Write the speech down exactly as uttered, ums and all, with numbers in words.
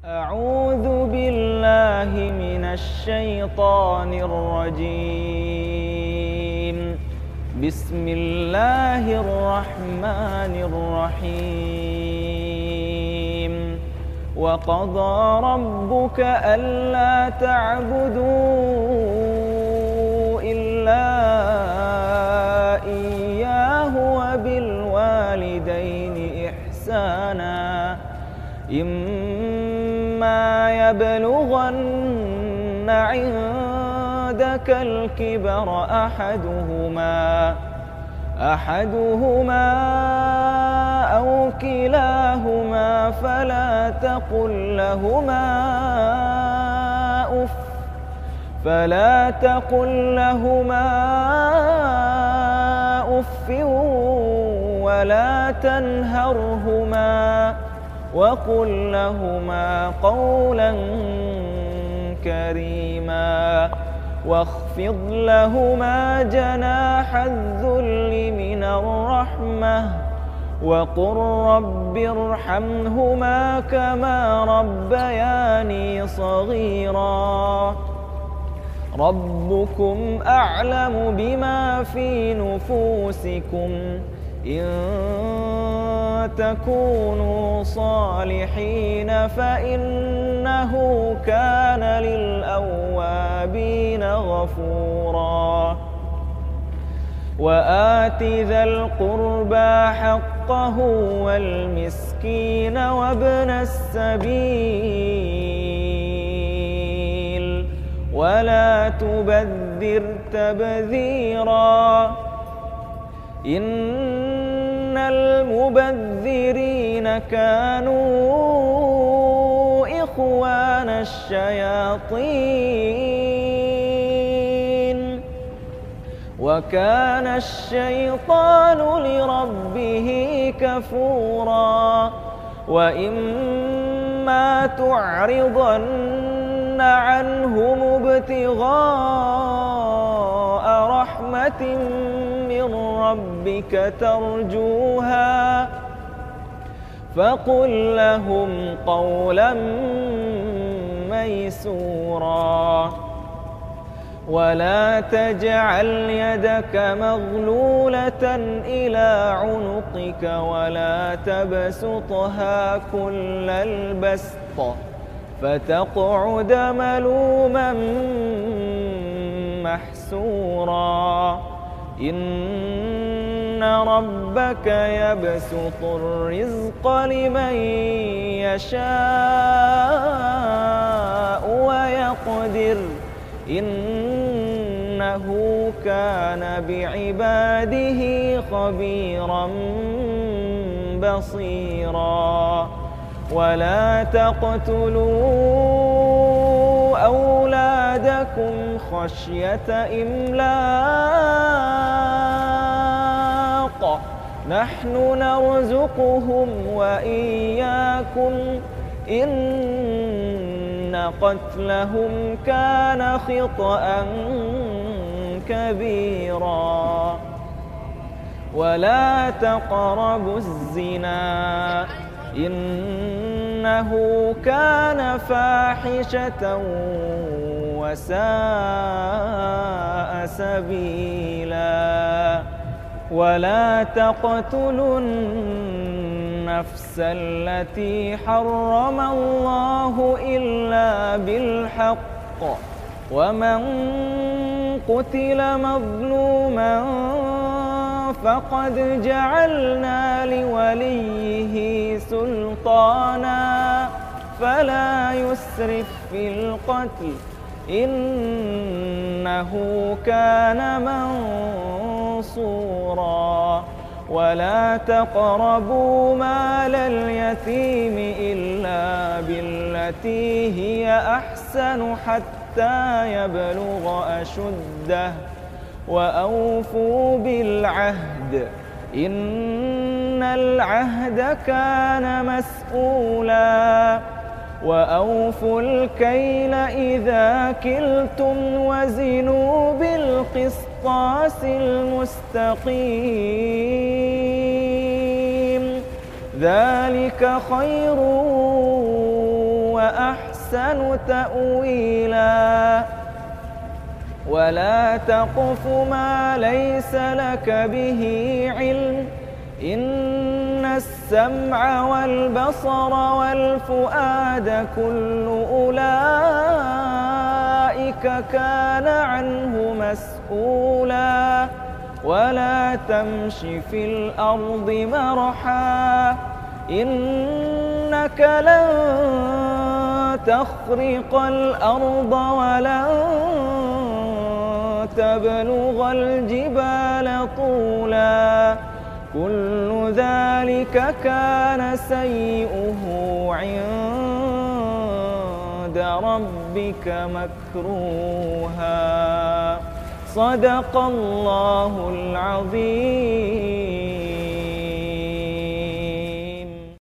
أعوذ بالله من الشيطان الرجيم. بسم الله الرحمن الرحيم. وقضى ربك ألا تعبدوا إلا إياه وبالوالدين إحسانا. إما يبلغن عندك الكبر أحدهما أحدهما أو كلاهما فلا تقل لهما أف فلا تقل لهما أف ولا تنهرهما وقل لهما قولا كريما. واخفض لهما جناح الذل من الرحمة وقل رب ارحمهما كما ربياني صغيرا. ربكم أعلم بما في نفوسكم إن تكونوا صالحين فإنه كان للأوابين غفورا. وآت ذا القربى حقه والمسكين وابن السبيل ولا تبذر تبذيرا. إن المبذرين كانوا إخوان الشياطين وكان الشيطان لربه كفورا. وإما تعرضن عنهم ابتغاء رحمة من ربك ترجوها فقل لهم قولا ميسورا. ولا تجعل يدك مغلولة إلى عنقك ولا تبسطها كل البسط فتقعد ملوما محسورا. إن ربك يبسط الرزق لمن يشاء ويقدر إنه كان بعباده خبيرا بصيرا. ولا تقتلوا أولادكم خشية إملاق نحن نرزقهم وإياكم إن قتلهم كان خطأ كبيرا. ولا تقربوا الزنا إنه كان فاحشة وساء سبيلا. ولا تقتلوا النفس التي حرم الله إلا بالحق ومن قتل مظلوما فقد جعلنا لوليه سلطانا فلا يسرف في القتل إنه كان منصورا. ولا تقربوا مال اليتيم إلا بالتي هي أحسن حتى يبلغ أشده وأوفوا بالعهد إن العهد كان مسؤولا. وأوفوا الكيل إذا كلتم وزنوا بالقسطاس المستقيم ذلك خير وأحسن أحسن تأويلا ولا تقف ما ليس لك به علم إن السمع والبصر والفؤاد كل أولئك كان عنه مسؤولا ولا تمش في الأرض مرحا إنك لن تخرق الأرض ولن تبلغ الجبال طولا كل ذلك كان سيئه عند ربك مكروها صدق الله العظيم.